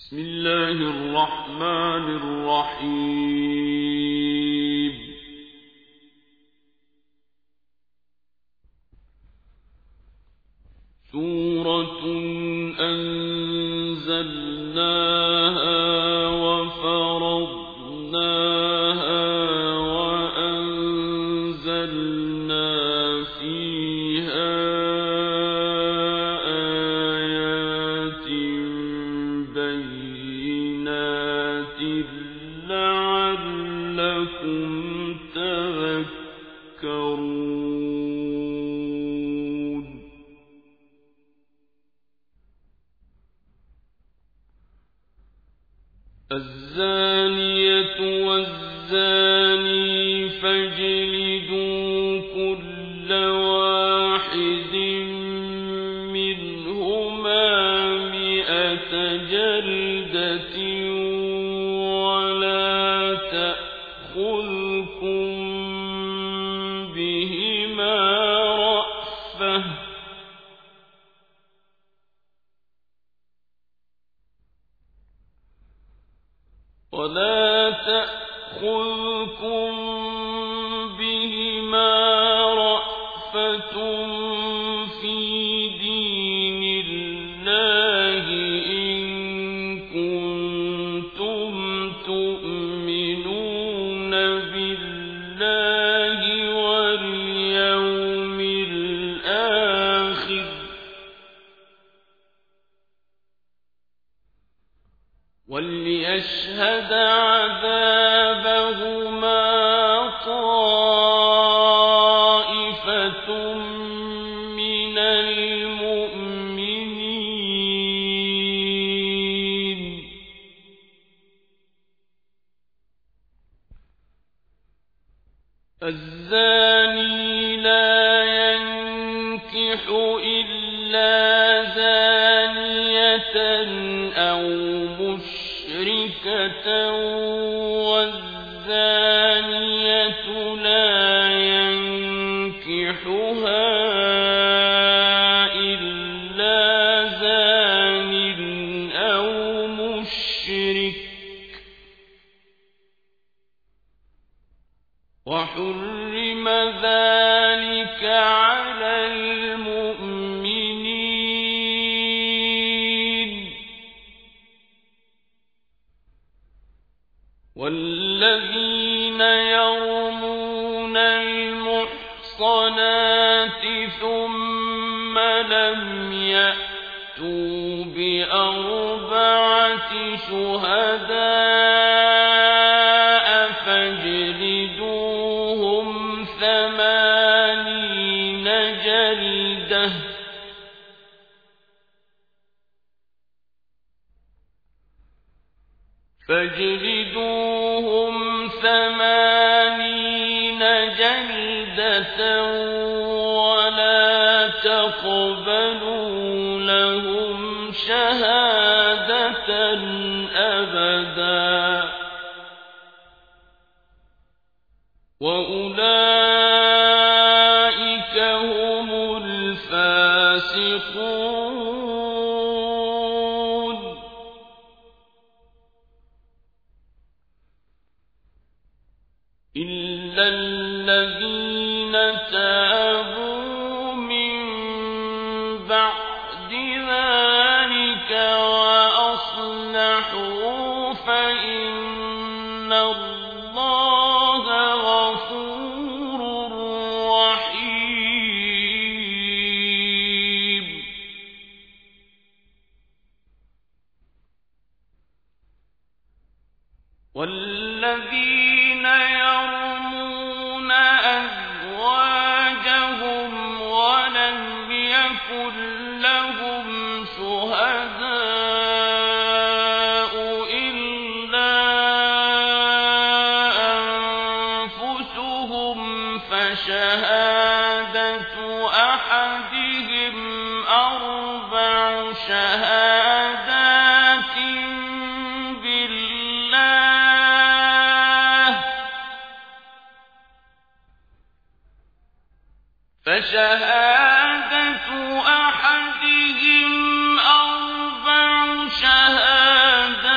بسم الله الرحمن الرحيم. سورة أنزلناها وفرضناها وأنزلنا فيها آيات بينات لعلكم تذكرون. الزانية والزاني فاجلدوا كل واحد منهما 100 جلدة ولا تأخذكم بهما رأفة في دين الله إن كنتم تؤمنون بالله واليوم الآخر وليشهد عذابهما طائفة من المؤمنين. الزاني لا ينكح إلا زانية أو مشركة والزانية لا ينكحها إلا زان أو مشرك وحرم ذلك على المؤمنين. والذين يرمون المحصنات ثم لم يأتوا ب4 شهداء فاجلدوهم 80 جلدة ولا تقبلوا لهم شهادة أبدا وأولئك هم الفاسقون. إلا الذين تابوا من بعد ذلك وأصلحوا فإن الله غفور رحيم. والذين يرمون أزواجهم ولم يكن لهم شهداء إلا أنفسهم فشهادة أحدهم 4 شهادات بالله فشهادة أحدهم 4 شهادات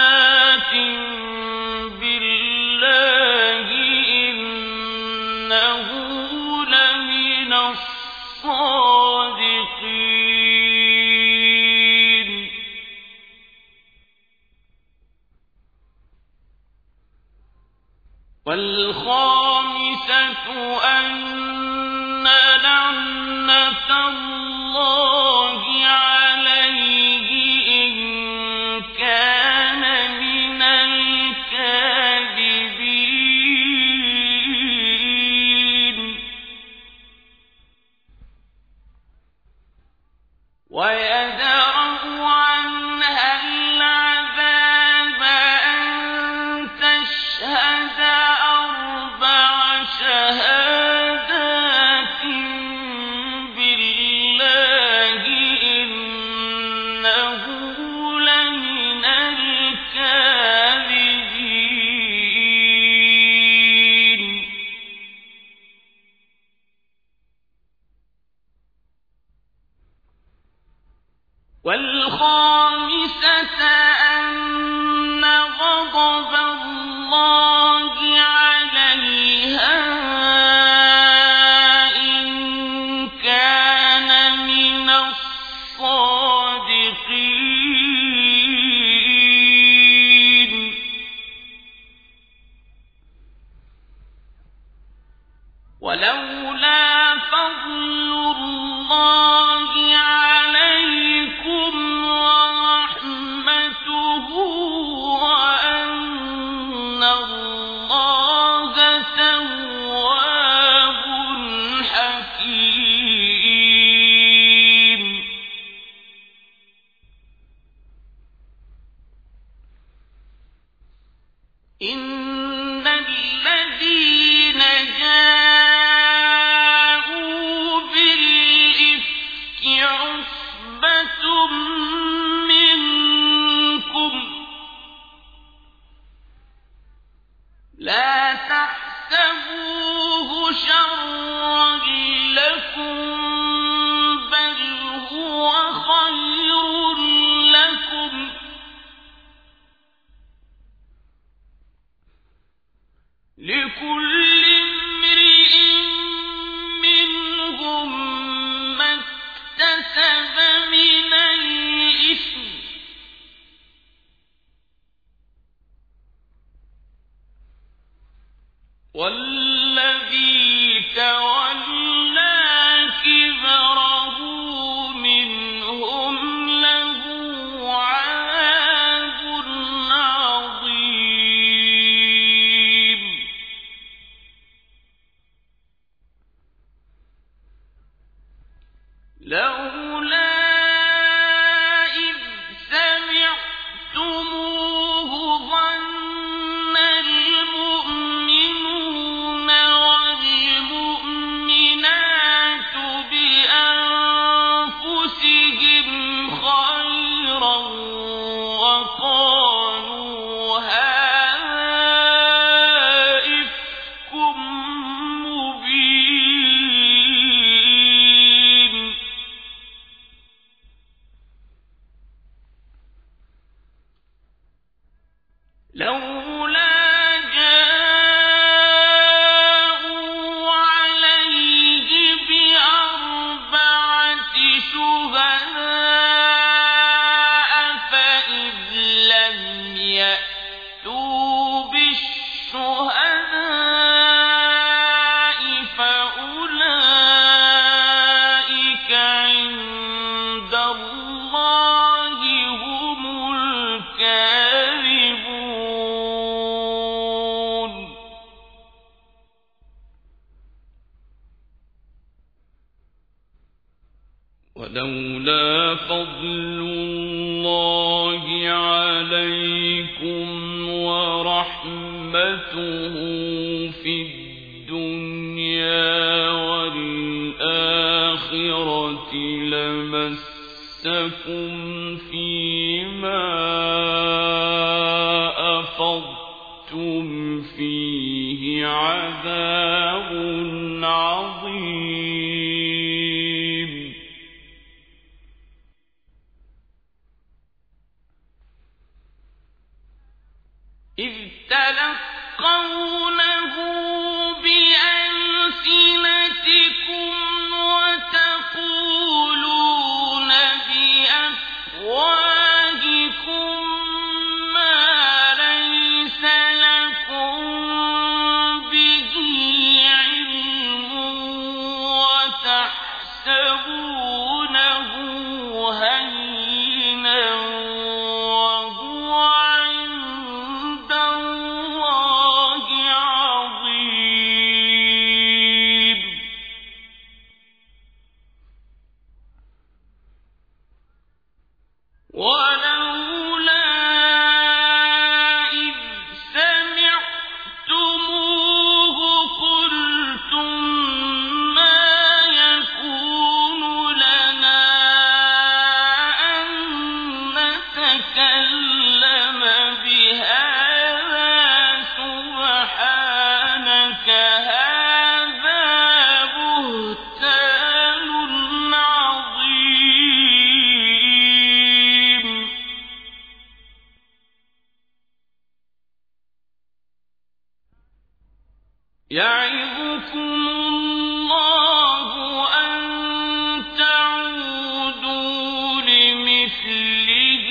والخامسة أن لعنة الله عليه إن كان من الكاذبين ويدرأ عنها العذاب أن تشهد أربع شهادات بالله إنه لمن الكاذبين والخامسة أن غضب الله عليها إن كان من الصادقين ولولا فضل الله عليكم ورحمته وأن الله تواب حكيم إن الذين جاءوا بالإفك عصبة منكم لا تحسبوه شرا لكم بل هو خير لكم لكل امرئ منهم ما اكتسب من الإثم والذي تولى كبره منهم له عذاب عظيم لولا إذ سمعتموه ظن المؤمنون والمؤمنات بأنفسهم خيرا وقالوا هذا إفك مبين لولا جاءوا عليه بأربعة شهداء فإذ لم يأتوا بالشهداء فأولئك عند الله هم الكاذبون ولولا فضل الله عليكم ورحمته في الدنيا والآخرة لمسكم فيما أفضتم فيه عذاب عظيم إذ تلقونه بألسنتكم وتقولون بأفواهكم ما ليس لكم يعظكم الله أن تعودوا لمثله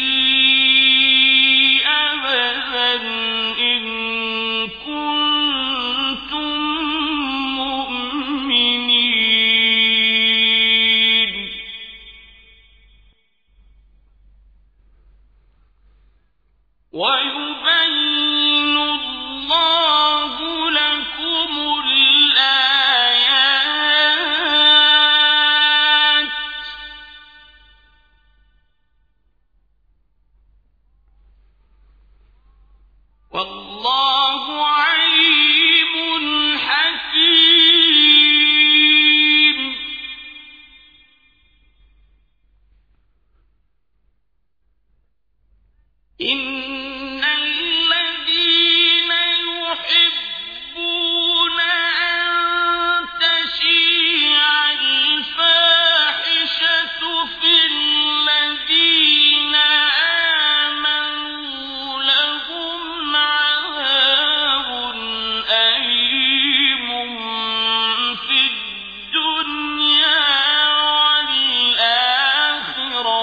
أبدا إن كنتم مؤمنين ويبين الله لكم الآيات والله عليم حكيم إن الذين يحبون أن تشيع الفاحشة في الذين آمنوا لهم عذاب أليم في الدنيا والآخرة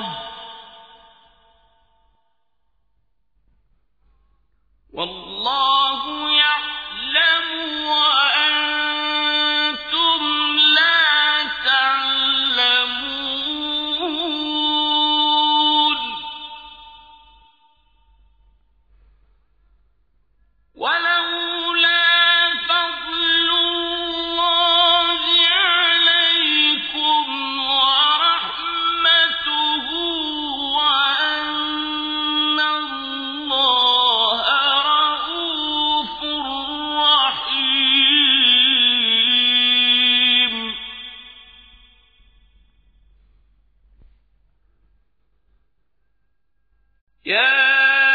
والله يعلم وأنتم لا تعلمون ولولا فضل الله عليكم ورحمته وأن الله رءوف رحيم يا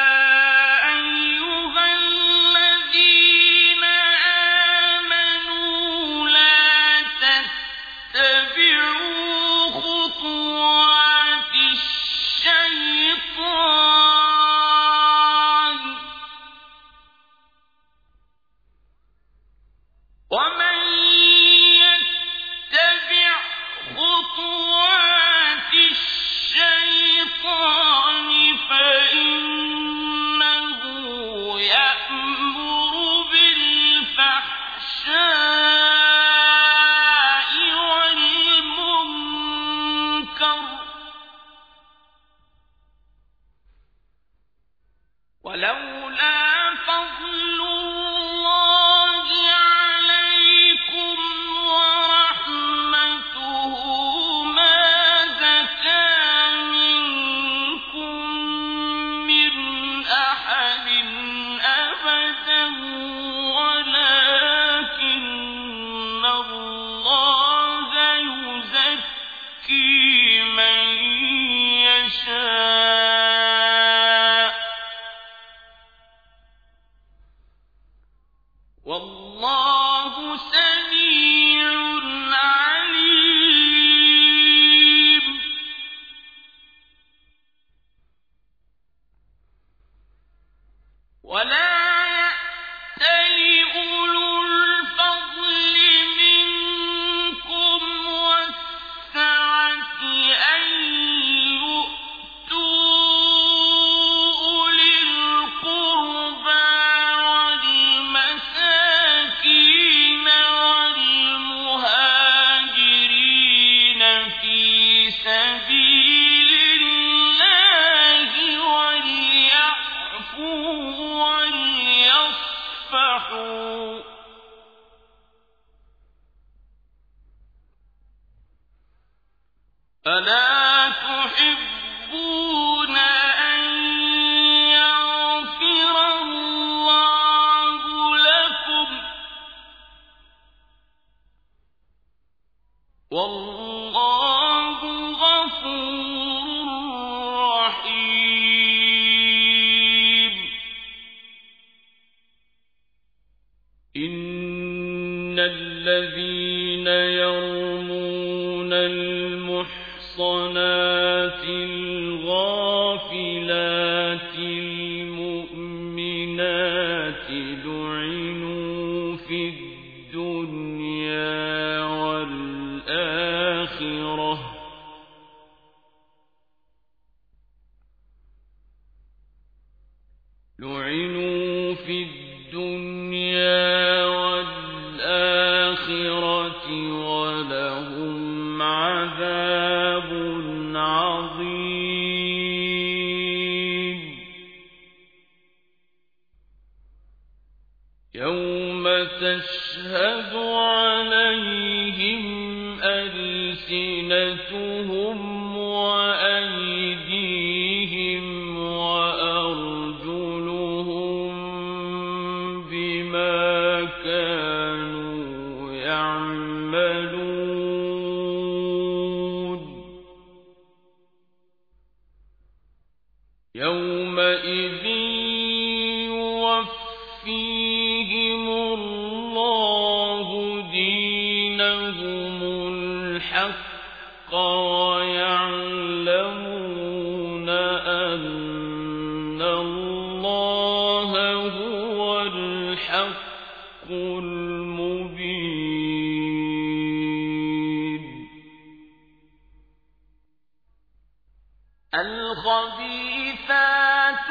أيها الذين آمنوا لا تتبعوا خطوات الشيطان ومن يتبع خطوات الشيطان فإنه يأمر بالفحشاء والمنكر ولولا فضل الله عليكم ورحمته ما زكى منكم من أحد أبدا ولكن الله يزكي من يشاء والله سميع عليم ولا يأتل أولو الفضل منكم والسعة أن يؤتوا أولي القربى والمساكين والمهاجرين في سبيل الله وليعفوا وليصفحوا ألا تحبون أن يغفر الله لكم والله غفور رحيم إن الذين يرمون المحصنات الغافلات المؤمنات لعنوا في الدنيا الدنيا والآخرة لعنوا في الدنيا والآخرة ولهم عذاب عظيم يوم تشهد عليهم ألسنتهم وأيديهم وأرجلهم بما كانوا يعملون يومئذ يوفيهم الله دينهم الحق ويعلمون أن الله هو الحق المبين الخبيثات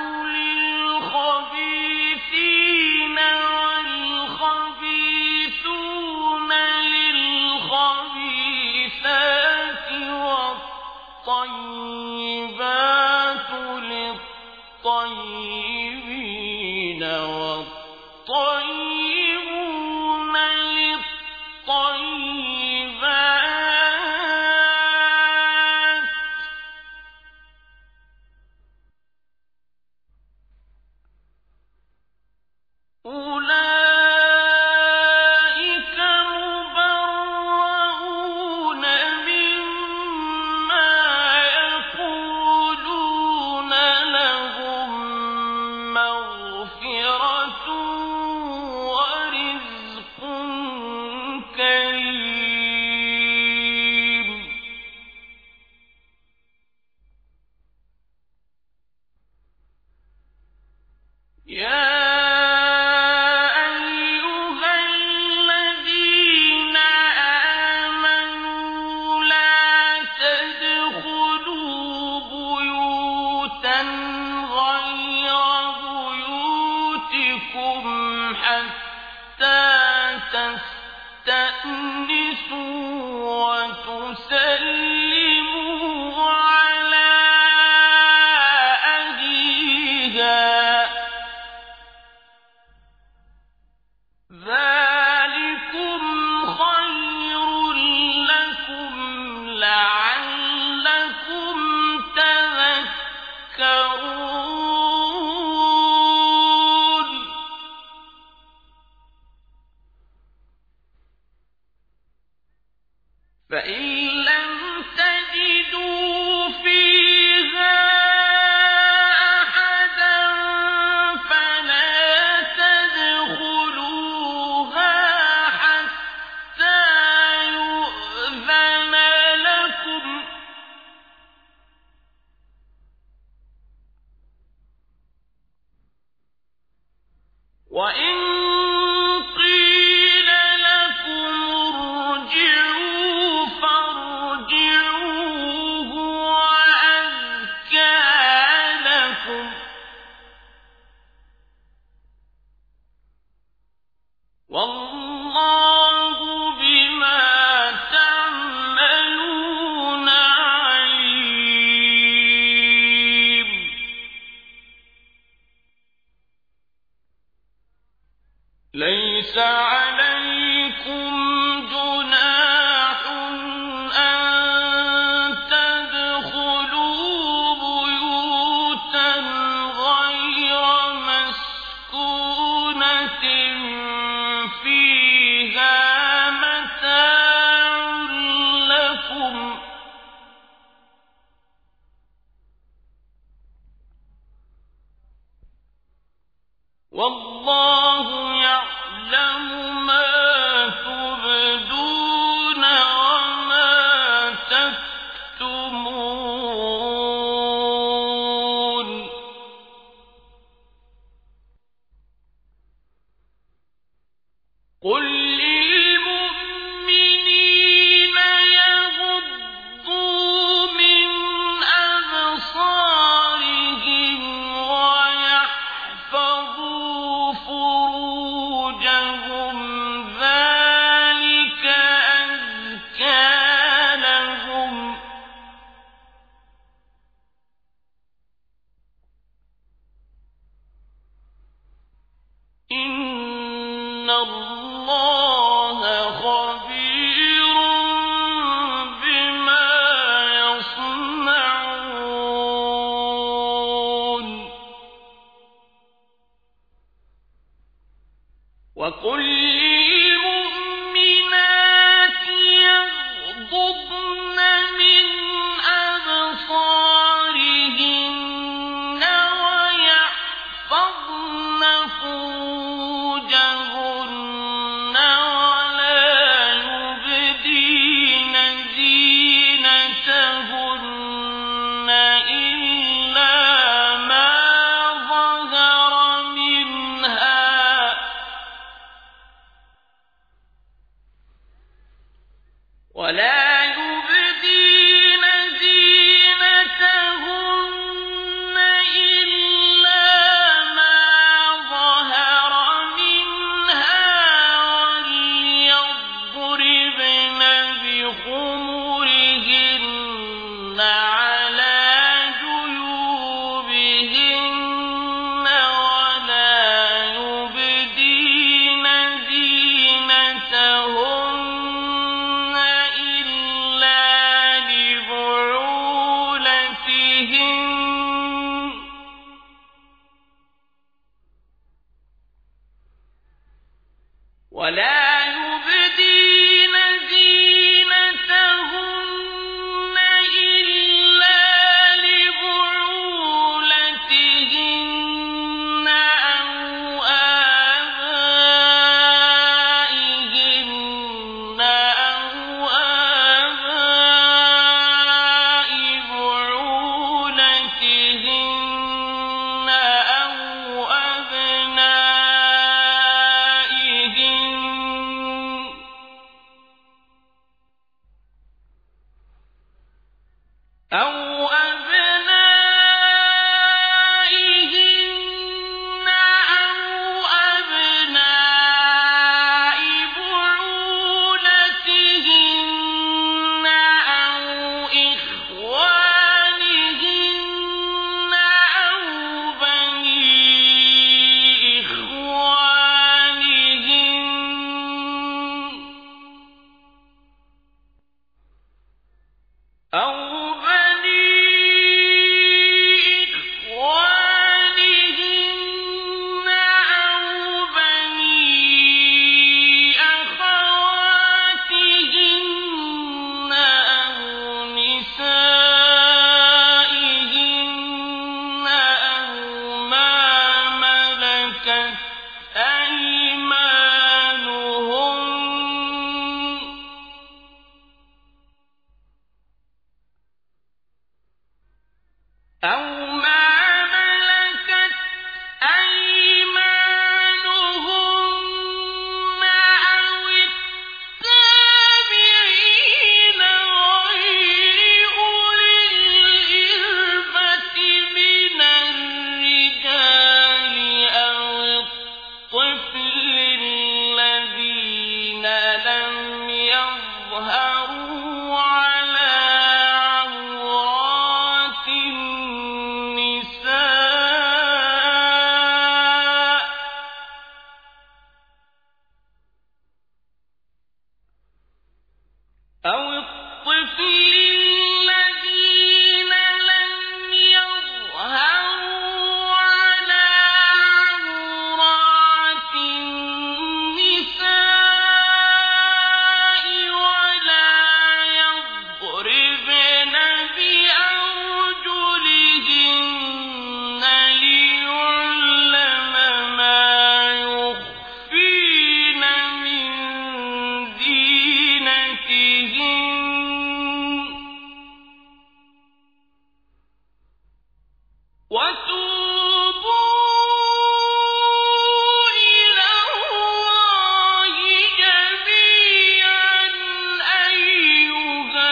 للخبيثين والخبيثون للخبيثات والطيبات للطيبين والطيبون للطيبات أولئك مبرؤون مما يقولون لهم مغفرة ورزق كريم يا أيها الذين آمنوا لا تدخلوا بيوتا غير بيوتكم حتى تستأنسوا وتسلموا على أهلها ذلكم خير لكم لعلكم تذكرون فإن لم تجدوا فيها أحدا فلا تدخلوها حتى يؤذن لكم وإن قيل لكم ارجعوا فارجعوا هو أزكى لكم والله بما تعملون عليم ليس عليكم جناح أن تدخلوا بيوتا غير مسكونة فيها متاع لكم والله يعلم ما تبدون وما تكتمون قل للمؤمنين الله خبير بما يصنعون وقل للمؤمنات يغضضن من أبصارهن ويحفظن فروجهن ولا يبدين زينتهن إلا ما ظهر منها ولا يبدين زينتهن إلا ما ظهر منها وليضربن بخمرهن على جيوبهن ولا يبدين زينتهن إلا لبعولتهن ولا يبدين زينتهن إلا لبعولتهن أو آبائهن أو آباء بعولتهن أو أبنائهن أو أبنائهن أو أبناء بعولتهن أو إخوانهن أو بني إخوانهن أو بني إخوانهن أو بني أخواتهن أو نسائهن أو ما ملكت أيمانهن أو ما ملكت أيمانهن أو التابعين غير أولي الإربة من الرجال أو الطفل الذين لم يظهروا على عورات النساء أو الطفل الذين لم يظهروا على عورات النساء ولا يضربن بأرجلهن ليعلم ما يخفين من زينتهن وتوبوا إلى الله جميعا أيها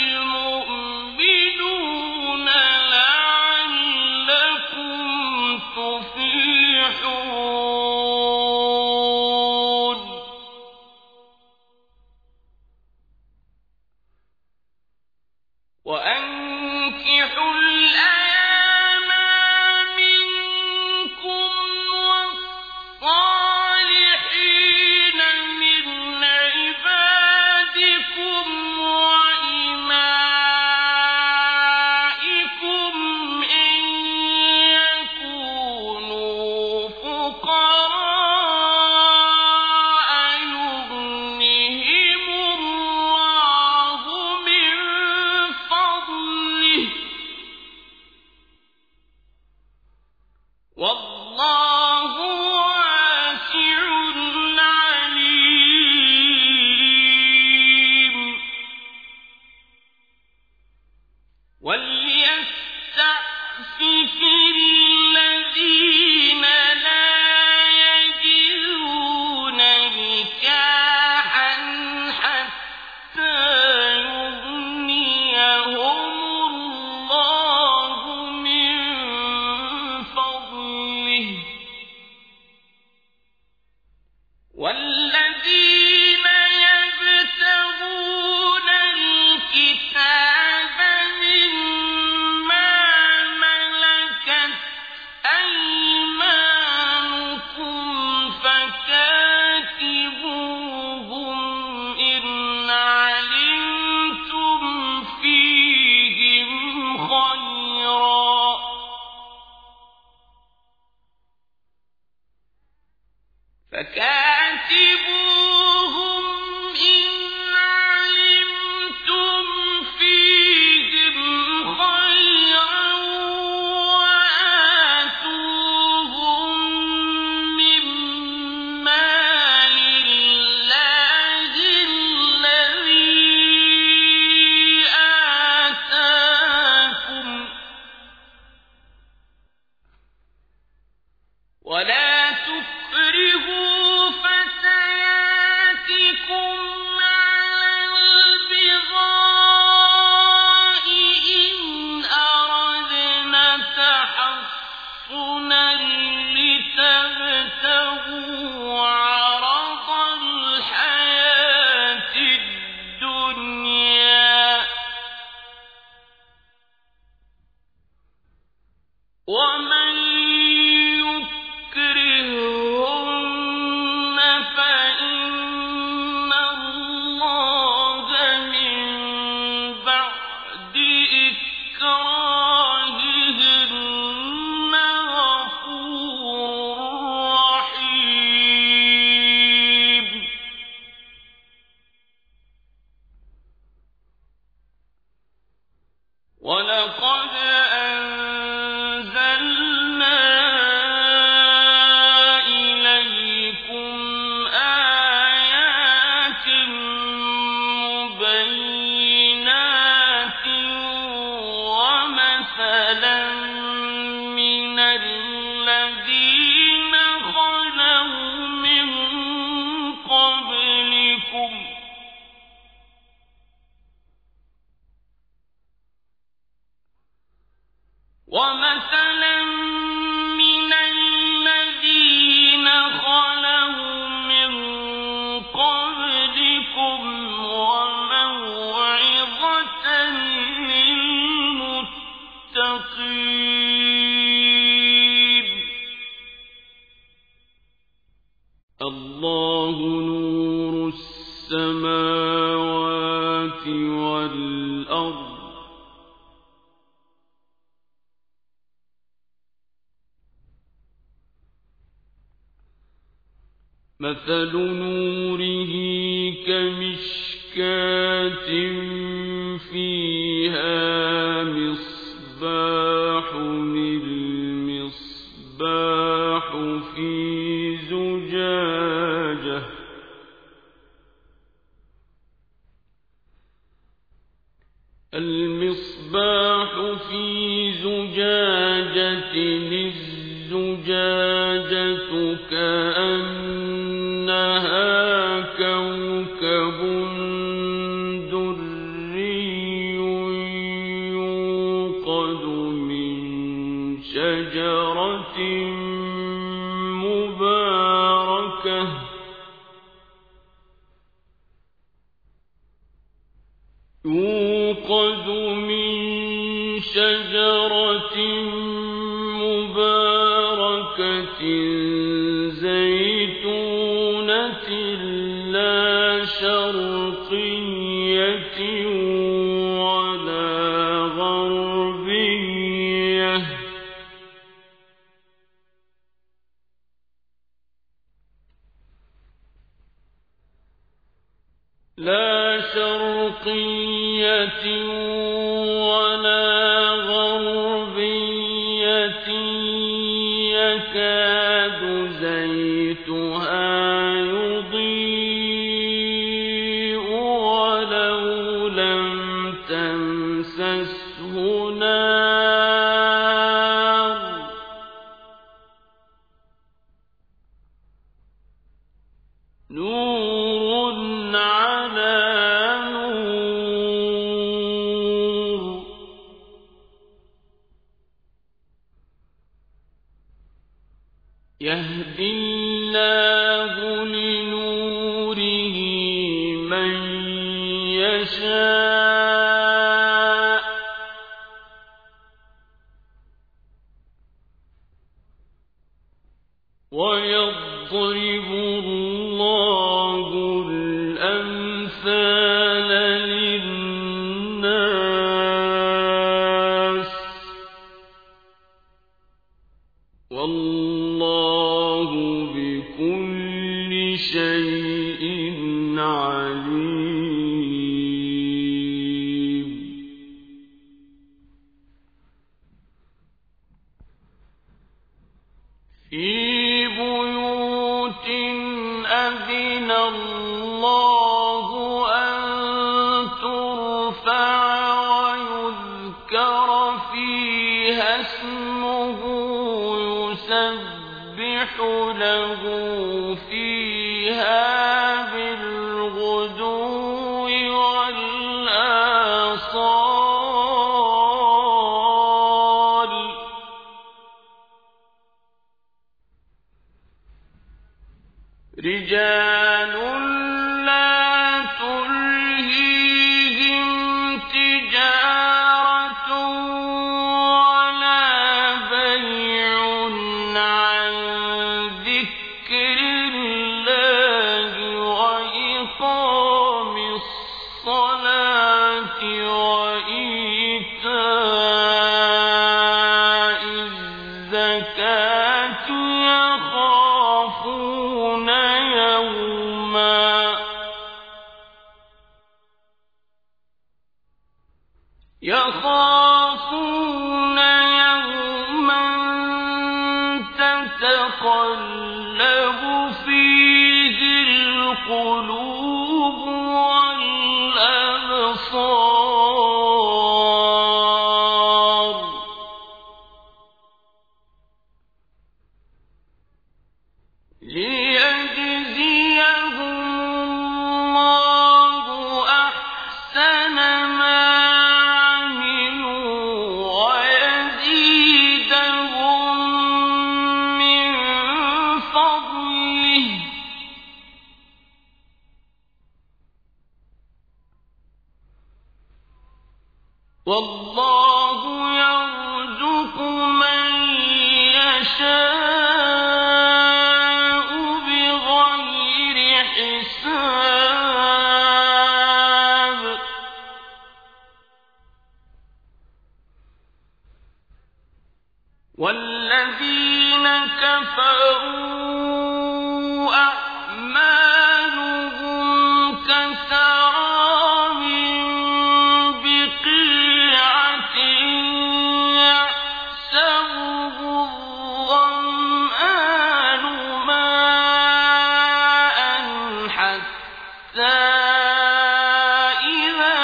المؤمنون لعلكم تفلحون وأنكحوا الأيام منكم والصالحين والله واسع عليم وليستعفف الذين لا يجدون نكاحا حتى يغنيهم الله من فضله والذين يبتغون الكتاب مما ملكت أيمانكم فكاتبوهم إن علمتم فيهم خيرا فكاتبوهم إن علمتم فيهم خيرا وآتوهم من مال الله الذي آتاكم ولا تكرهوا فتياتكم على البغاء إن أردنا تحصنا لتبتغوا عرض الحياة الدنيا ومن يكرهن فإن الله من بعد إكراههن غفور رحيم ولقد أنزلنا إليكم آيات مبينات ومثلا من الذين خلوا من قبلكم وموعظة للمتقين الله نور السماوات والأرض مثل نوره كمشكاة فيها مصباح المصباح في زجاجة الزجاجة كأنها كوكب دري يوقد من شجرة مباركة زيتونة لا شرقية ولا غربية ولا غربية يكاد بيتها يضيء ولو لم تمسسه نار نور على نور يهدي الله لنوره من يشاء ويضرب الله الأمثال للناس والله بكل شيء عليم. في بيوت أذن الله أن ترفع ويذكر فيها اسمه يسبح له فيها بالغدو والآصال رجال لا تلهيهم تجارة ولا بيع عن ذكر الله وإقام الصلاة وإيتاء الزكاة يخافون يوما تتقلب فيه القلوب والأبصار ليجزيهم الله أحسن ما والله يرزق من يشاء بغير حساب والذين كفروا أعمالهم كسراب يحسبه الظمآن ماء حتى إذا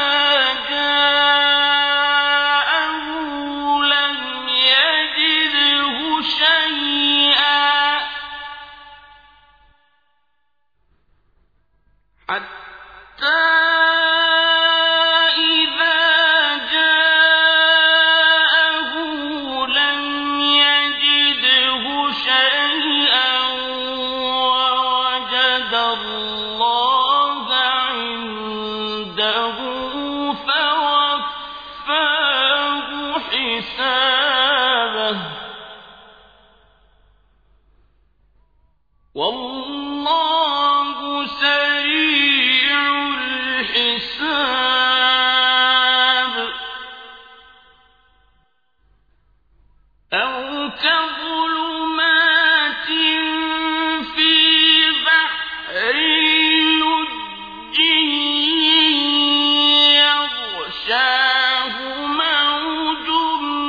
جاءه لم يجده شيئا ووجد الله عنده فوفاه حسابه والله سريع الحساب أو كظلمات في بحر لج يغشاه موج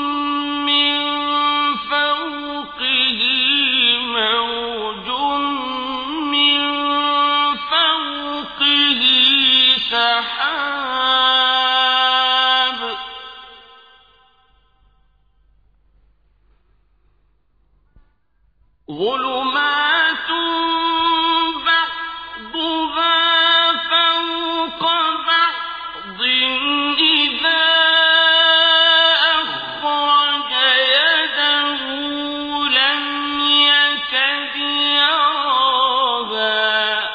من فوقه موج ظلمات بعضها فوق بعض إذا أخرج يده لم يكد يراها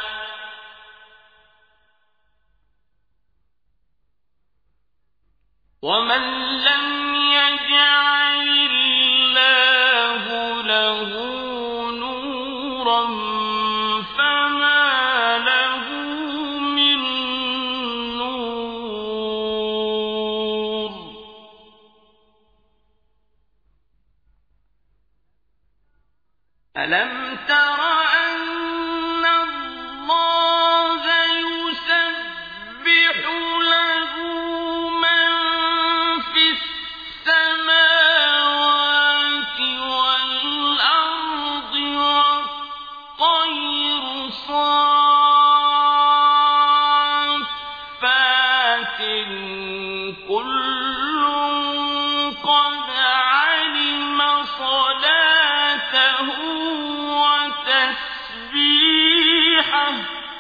ومن لم يجعل الله له نورا فما له من نور ألم تر أن الله يسبح له من في السماوات والأرض والطير صافات كل قد علم صلاته وتسبيحه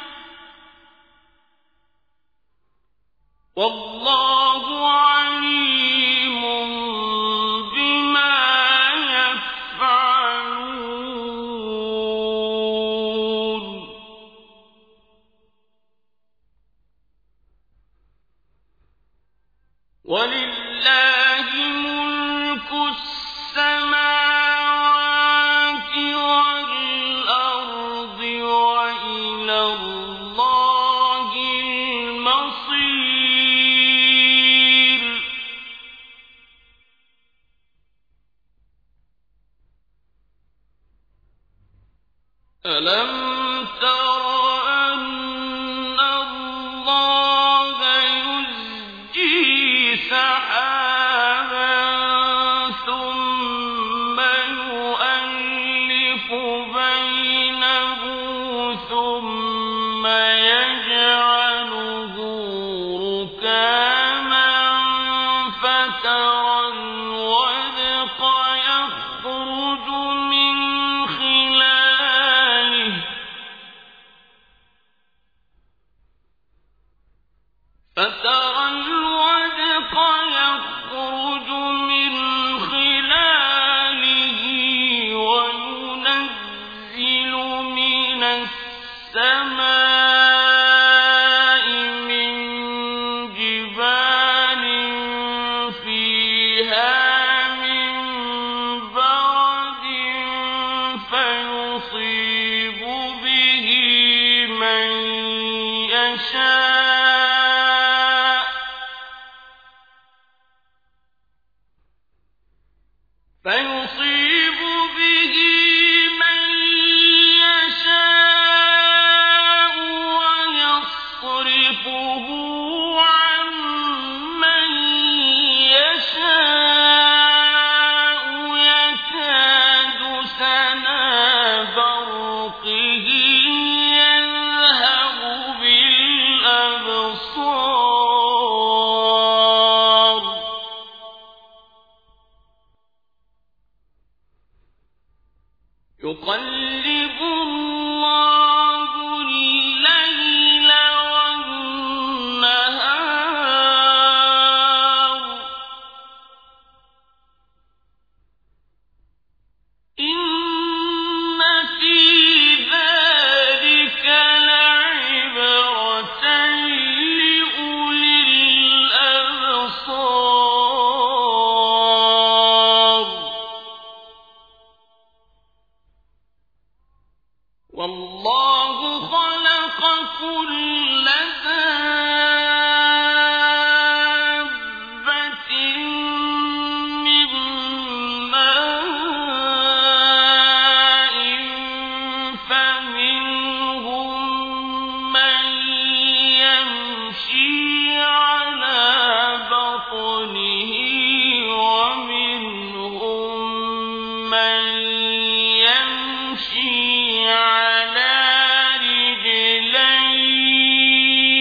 والله عليم بما يفعلون ولله ملك السماوات والأرض وإلى الله المصير ألم تر أن الله يزجي سحابا ثم يؤلف بينه ثم يجعله ركاما فترى الودق يخرج من خلاله وينزل من السماء من جبال فيها من برد فيصيب به من يشاء ويصرفه عن من يشاء يكاد سنا برقه يذهب بالأبصار يقلب الله الليل والنهار إن في ذلك لعبرة لأولي الأبصار والله خلق كل دابة من ماء فمنهم من يمشي على بطنه ومنهم من يمشي على رجلين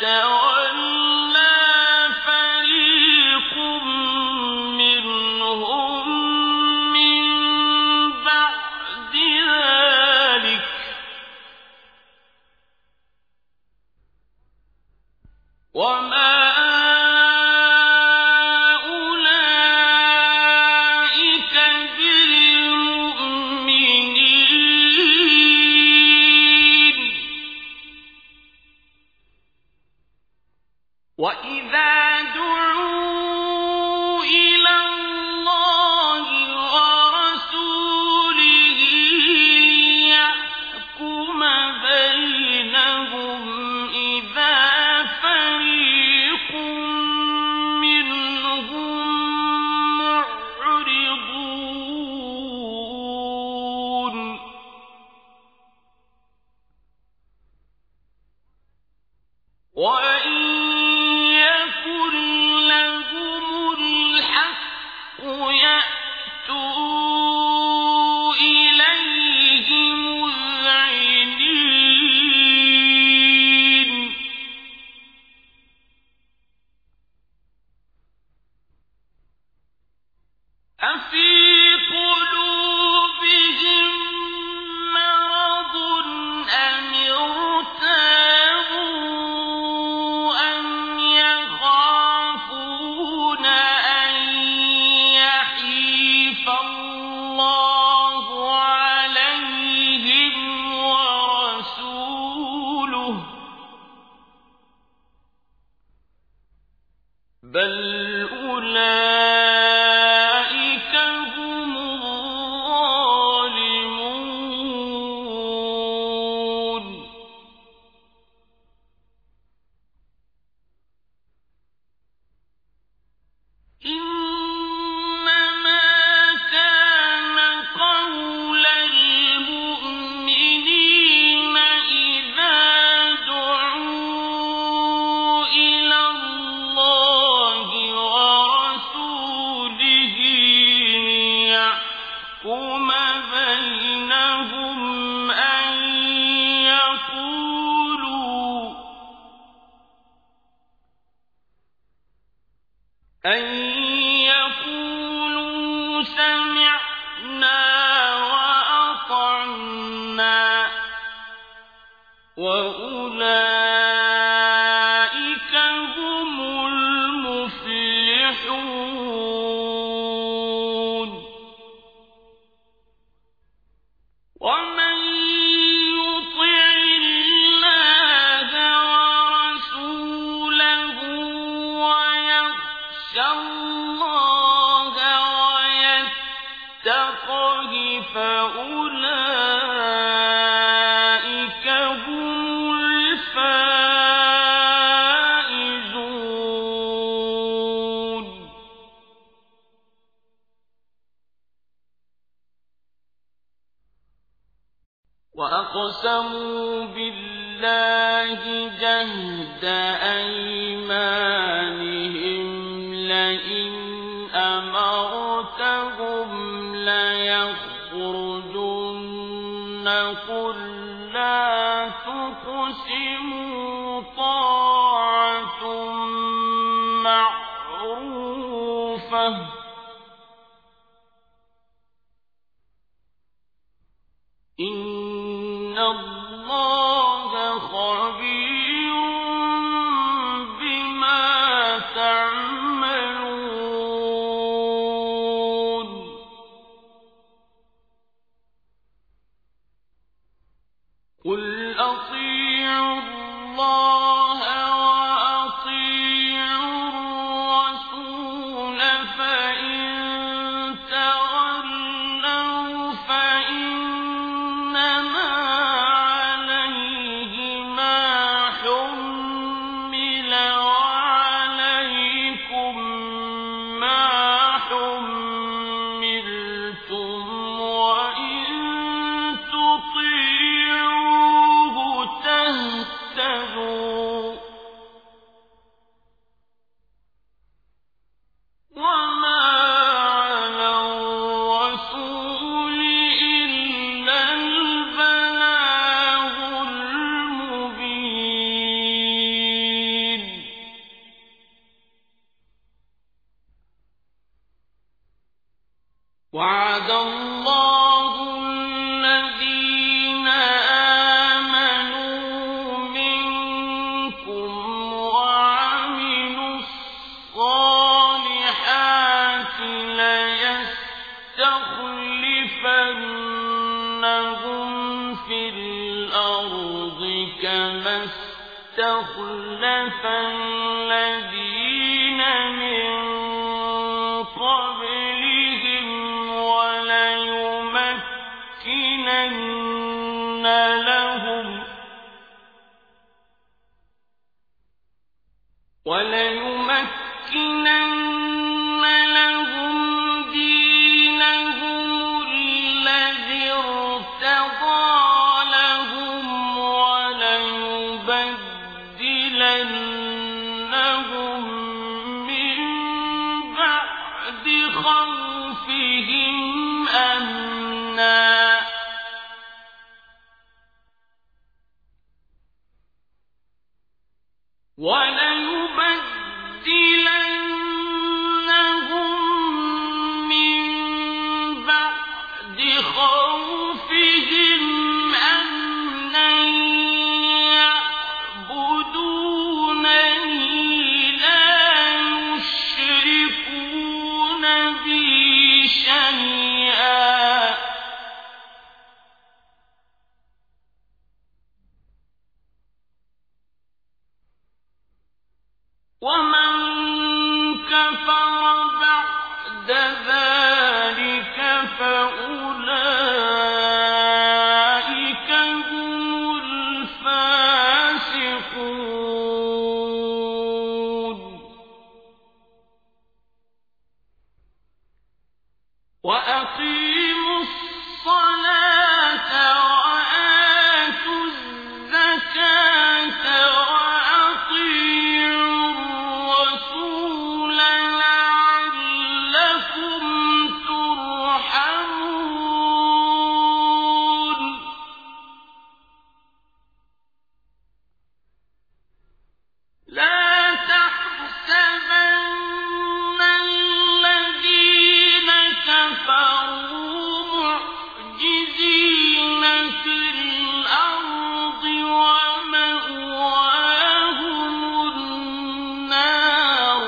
فريق منهم من بعد ذلك وما أولئك بالمؤمنين وإذا دعوا إلى الله ورسوله ليحكم بينهم إذا فريق منهم معرضون وإن يكن لهم الحق يأتوا إليه مذعنين أفي قلوبهم مرض أم ارتابوا أم يخافون أن يحيف الله عليهم ورسوله بل أولئك هم الظالمون إنما كان قول المؤمنين إذا دعوا إلى الله ورسوله ليحكم بينهم أن يقولوا سمعنا وأطعنا وأولئك هم المفلحون ومن يطع الله ورسوله ويخش الله ويتقه فأولئك هم الفائزون وأقسموا بالله جهد أيمانهم لئن أمرتهم ليخرجن قل لا تقسموا طاعة معروفة إن الله خبير بما تعملون قل أطيعوا الله وأطيعوا الرسول فإن تولوا فإنما عليه ما حمل وعليكم ما حملتم وإن تطيعوه تهتدوا كما استخلف الذين من قبلهم وليمكنن لهم دينهم الذي ارتضى لهم وليبدلنهم من بعد خوفهم أمنا يعبدونني لا يشركون بي شيئا ومن كفر بعد ذلك فأولئك هم الفاسقون وأقيموا الصلاة وآتوا الزكاة وأطيعوا الرسول لعلكم ترحمون لا تحسبن الذين كفروا معجزين في الأرض ومأواهم النار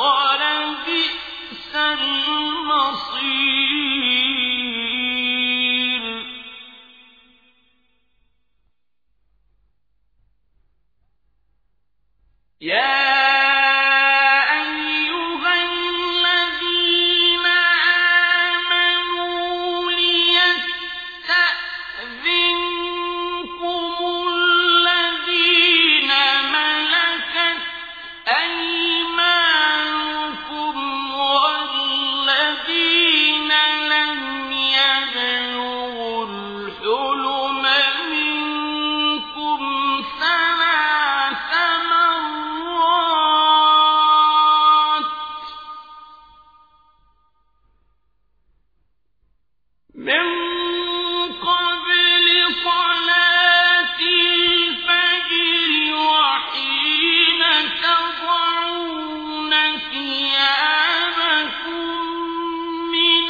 ولبئس المصير يا أيها الذين آمنوا ليستأذنكم الذين ملكت أيمانكم والذين لم يبلغوا الحلم منكم ثلاث مرات من قبل صلاة الفجر وحين تضعون ثيابكم من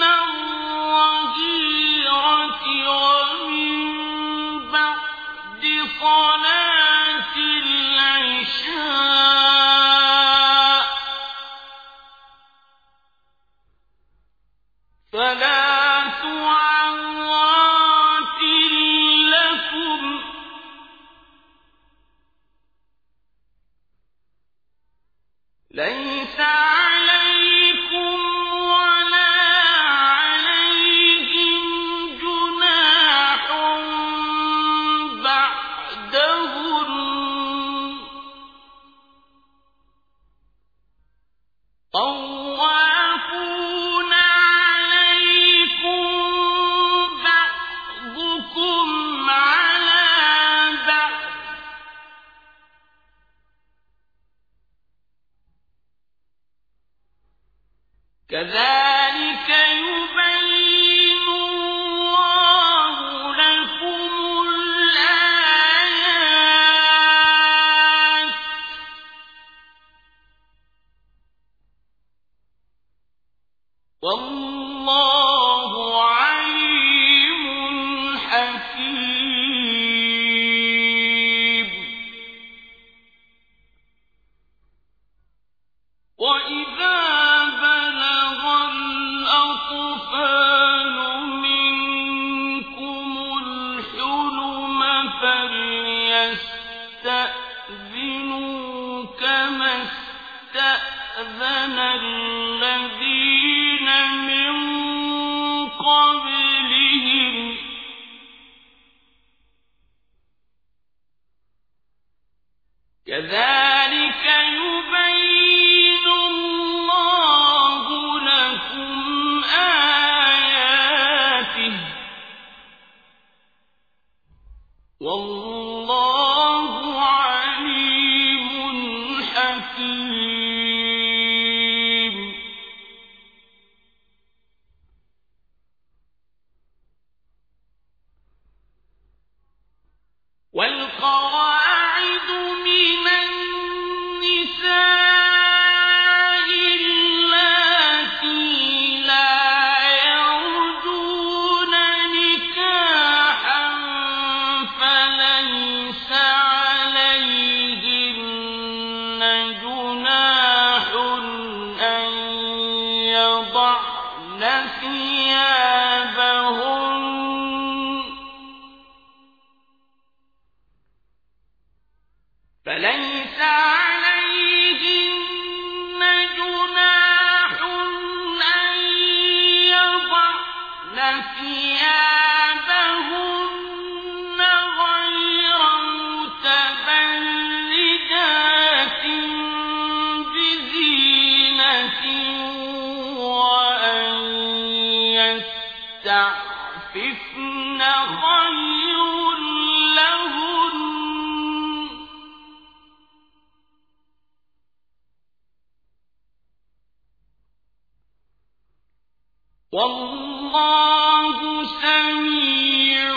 الظهيرة ومن بعد صلاة العشاء ثلاث عورات لكم ليس عليكم ولا عليهم جناح بعدهن طوافون عليكم بعضكم على بعض كذلك يبين الله لكم الآيات والله عليم حكيم وإذا بلغ الأطفال منكم الحلم فليستأذنوا يستأذنوا كما استأذن الذين من قبلهم كذلك يبين الله لكم آياته والله عليم حكيم. والقواعد من النساء اللاتي لا يرجون نكاحا فليس عليهن جناح أن يضعن ثيابهن فليس عليهن جناح أن يضعن ثيابهن غير متبرجات بزينة وأن يستعففن خير لهن والله سميع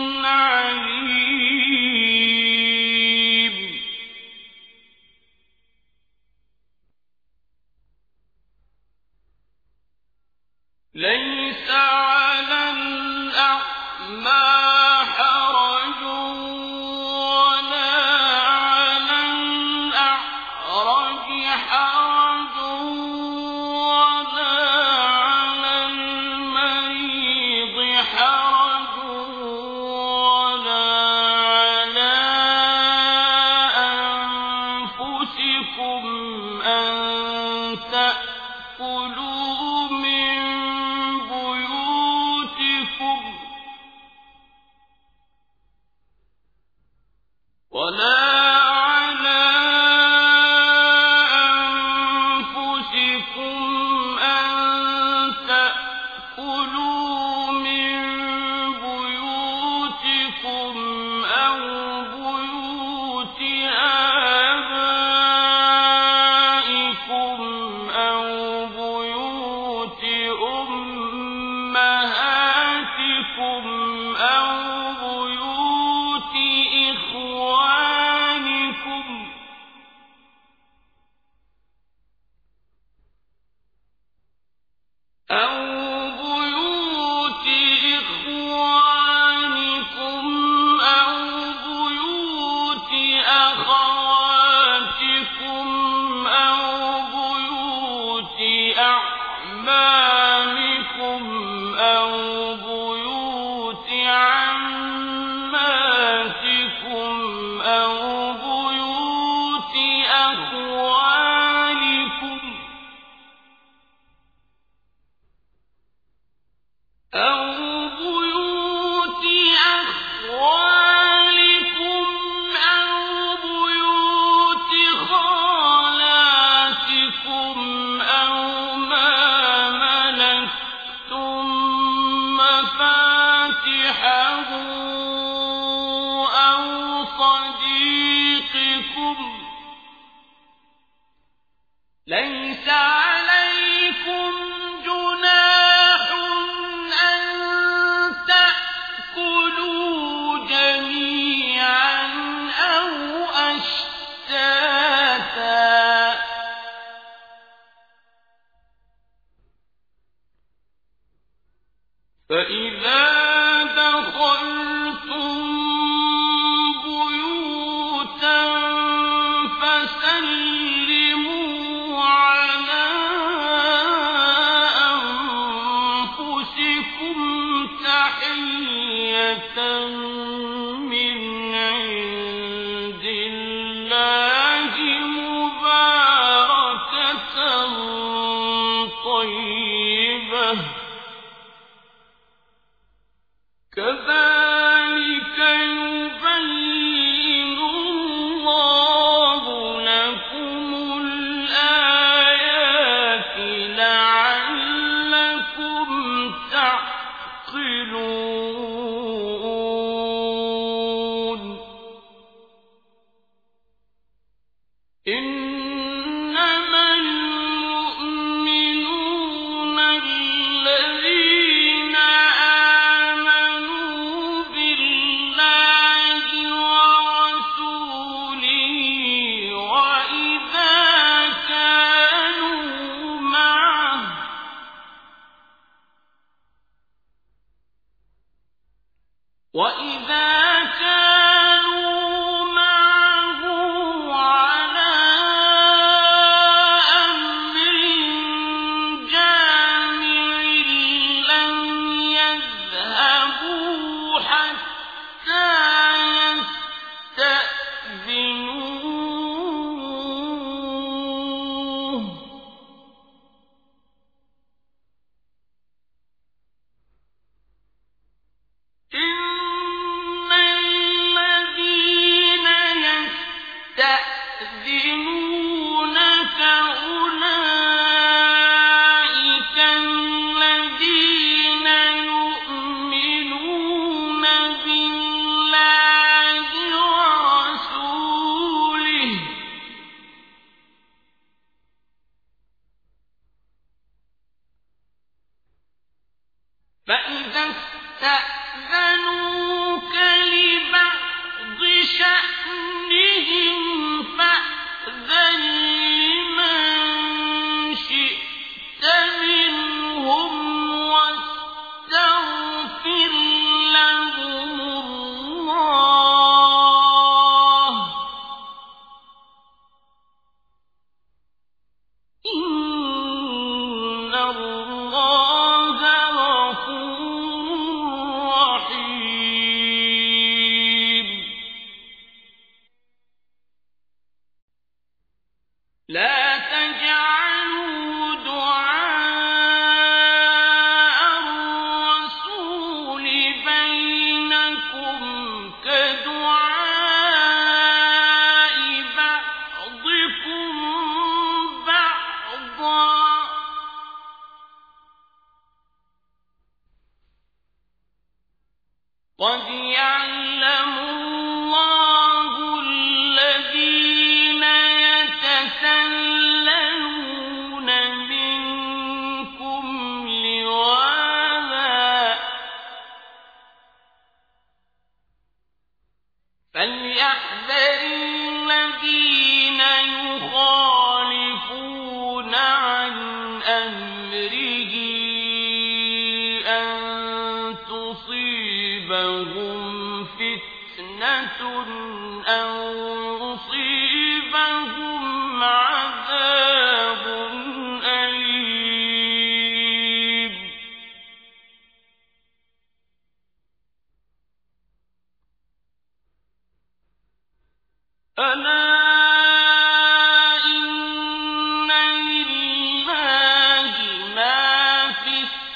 عليم. ليس على الأعمى حرج ولا على الأعرج حرج ولا على المريض حرج ولا على أنفسكم أن تأكلوا من بيوتكم ولا على أنفسكم أن تأكلوا من بيوتكم أو بيوت آبائكم أو بيوت أمهاتكم أو بيوت إخوانكم أو بيوت إخوانكم أو بيوت أخواتكم أو بيوت أعمامكم أو بيوت عماتكم أو بيوت أخوالكم أو بيوت أخوالكم أو بيوت خالاتكم أو ما ملكتم مفاتحه أو صديقكم ليس عليكم جناح أن تأكلوا جميعا أو أشتاتا فإذا دخلتم بيوتا فسلموا على أنفسكم تحية من عند الله مباركة طيبة كذلك يبين الله لكم الآيات لعلكم تعقلون إنما المؤمنون الذين آمنوا بالله ورسوله وإذا كانوا معه على أمر جامع لم يذهبوا حتى يستأذنوه إن الذين يستأذنونك أولئك الذين يؤمنون بالله ورسوله فإذا استأذنوك لبعض شأنهم فأذن لمن شئت منهم واستغفر لهم الله إن الله غفور رحيم لا تجعلوا دعاء الرسول بينكم كدعاء بعضكم بعضا قد يعلم الله الذين يتسللون منكم لواذا فليحذر الذين يخالفون عن أمره أن تصيبهم فتنة أو يصيبهم عذاب أليم ألا إن لله ما في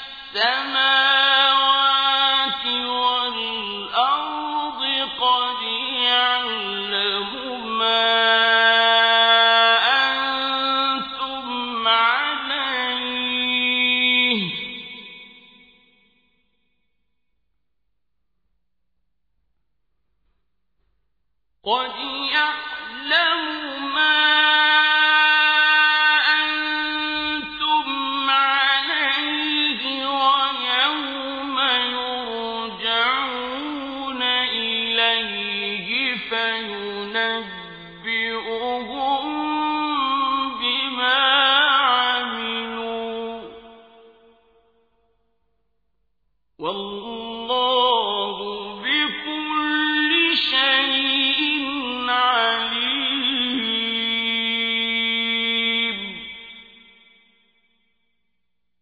السماوات والأرض قد يعلم ما أنتم عليه قد يعلم